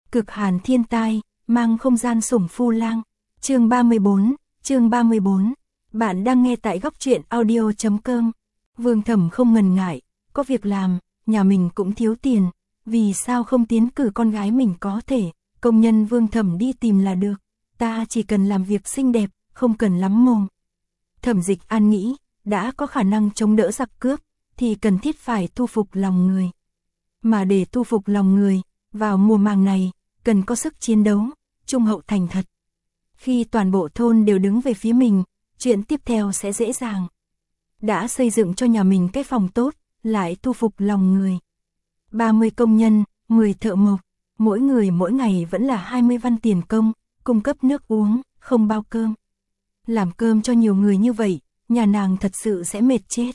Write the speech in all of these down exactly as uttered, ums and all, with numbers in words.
Cực hàn thiên tai, mang không gian sủng phu lang. Chương ba mươi bốn, chương ba mươi bốn. Bạn đang nghe tại góc truyện audio chấm com. Vương Thẩm không ngần ngại, có việc làm, nhà mình cũng thiếu tiền, vì sao không tiến cử con gái mình có thể, công nhân Vương Thẩm đi tìm là được, ta chỉ cần làm việc xinh đẹp, không cần lắm mồm. Thẩm Dịch An nghĩ, đã có khả năng chống đỡ giặc cướp, thì cần thiết phải thu phục lòng người. Mà để thu phục lòng người, vào mùa màng này, cần có sức chiến đấu, trung hậu thành thật. Khi toàn bộ thôn đều đứng về phía mình, chuyện tiếp theo sẽ dễ dàng. Đã xây dựng cho nhà mình cái phòng tốt, lại thu phục lòng người. ba mươi công nhân, mười thợ mộc, mỗi người mỗi ngày vẫn là hai mươi văn tiền công, cung cấp nước uống, không bao cơm. Làm cơm cho nhiều người như vậy, nhà nàng thật sự sẽ mệt chết.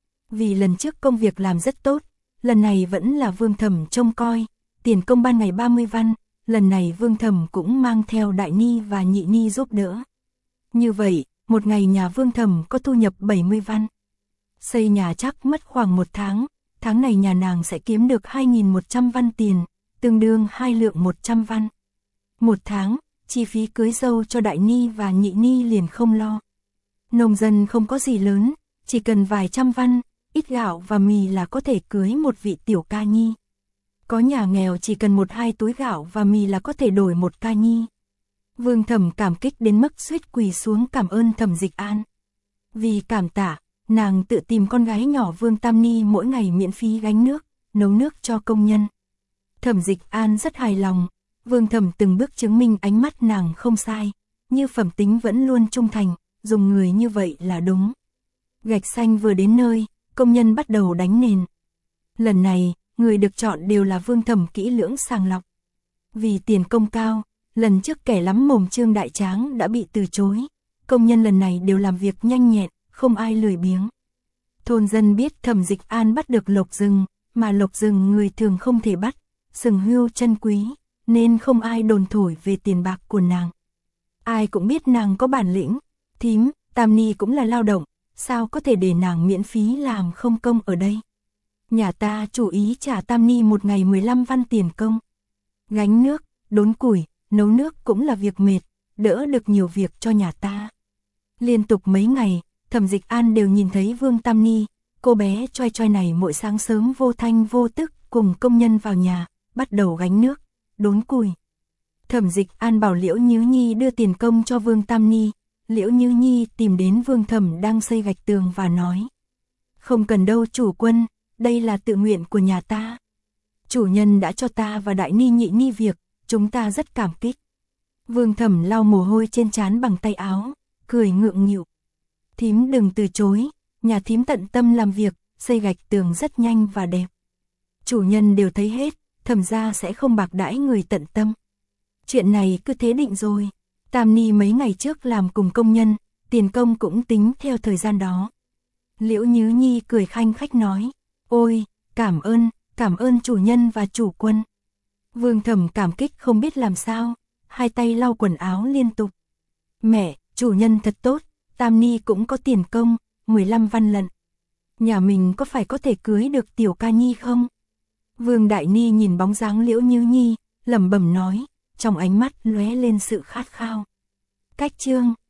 Vì lần trước công việc làm rất tốt, lần này vẫn là Vương Thẩm trông coi, tiền công ban ngày ba mươi văn, lần này Vương Thẩm cũng mang theo Đại Ni và Nhị Ni giúp đỡ. Như vậy, một ngày nhà Vương Thẩm có thu nhập bảy mươi văn. Xây nhà chắc mất khoảng một tháng, tháng này nhà nàng sẽ kiếm được hai nghìn một trăm văn tiền, tương đương hai lượng một trăm văn. Một tháng, chi phí cưới dâu cho Đại Ni và Nhị Ni liền không lo. Nông dân không có gì lớn, chỉ cần vài trăm văn, ít gạo và mì là có thể cưới một vị tiểu ca nhi. Có nhà nghèo chỉ cần một hai túi gạo và mì là có thể đổi một ca nhi. Vương Thẩm cảm kích đến mức suýt quỳ xuống cảm ơn Thẩm Dịch An. Vì cảm tạ, nàng tự tìm con gái nhỏ Vương Tam Ni mỗi ngày miễn phí gánh nước, nấu nước cho công nhân. Thẩm Dịch An rất hài lòng, Vương Thẩm từng bước chứng minh ánh mắt nàng không sai, như phẩm tính vẫn luôn trung thành, dùng người như vậy là đúng. Gạch xanh vừa đến nơi, công nhân bắt đầu đánh nền. Lần này, người được chọn đều là Vương Thẩm kỹ lưỡng sàng lọc. Vì tiền công cao, lần trước kẻ lắm mồm Trương Đại Tráng đã bị từ chối. Công nhân lần này đều làm việc nhanh nhẹn, không ai lười biếng. Thôn dân biết Thẩm Dịch An bắt được lộc rừng, mà lộc rừng người thường không thể bắt, sừng hươu chân quý, nên không ai đồn thổi về tiền bạc của nàng. Ai cũng biết nàng có bản lĩnh, thím, Tam Ni cũng là lao động, sao có thể để nàng miễn phí làm không công ở đây. Nhà ta chủ ý trả Tam Ni một ngày mười lăm văn tiền công. Gánh nước, đốn củi, nấu nước cũng là việc mệt, đỡ được nhiều việc cho nhà ta. Liên tục mấy ngày, Thẩm Dịch An đều nhìn thấy Vương Tam Ni, cô bé choi choi này mỗi sáng sớm vô thanh vô tức cùng công nhân vào nhà, bắt đầu gánh nước, đốn củi. Thẩm Dịch An bảo Liễu Nhứ Nhi đưa tiền công cho Vương Tam Ni. Liễu Nhứ Nhi tìm đến Vương Thẩm đang xây gạch tường và nói: không cần đâu chủ quân, đây là tự nguyện của nhà ta. Chủ nhân đã cho ta và Đại Ni Nhị Ni việc, chúng ta rất cảm kích. Vương Thẩm lau mồ hôi trên trán bằng tay áo, cười ngượng nghịu. Thím đừng từ chối, nhà thím tận tâm làm việc, xây gạch tường rất nhanh và đẹp. Chủ nhân đều thấy hết, Thẩm gia sẽ không bạc đãi người tận tâm. Chuyện này cứ thế định rồi. Tam Ni mấy ngày trước làm cùng công nhân, tiền công cũng tính theo thời gian đó. Liễu Nhứ Nhi cười khanh khách nói: ôi, cảm ơn, cảm ơn chủ nhân và chủ quân. Vương Thẩm cảm kích không biết làm sao, hai tay lau quần áo liên tục. Mẹ, chủ nhân thật tốt, Tam Ni cũng có tiền công, mười lăm văn lận. Nhà mình có phải có thể cưới được tiểu ca nhi không? Vương Đại Ni nhìn bóng dáng Liễu Nhứ Nhi, lẩm bẩm nói, trong ánh mắt lóe lên sự khát khao. Cách chương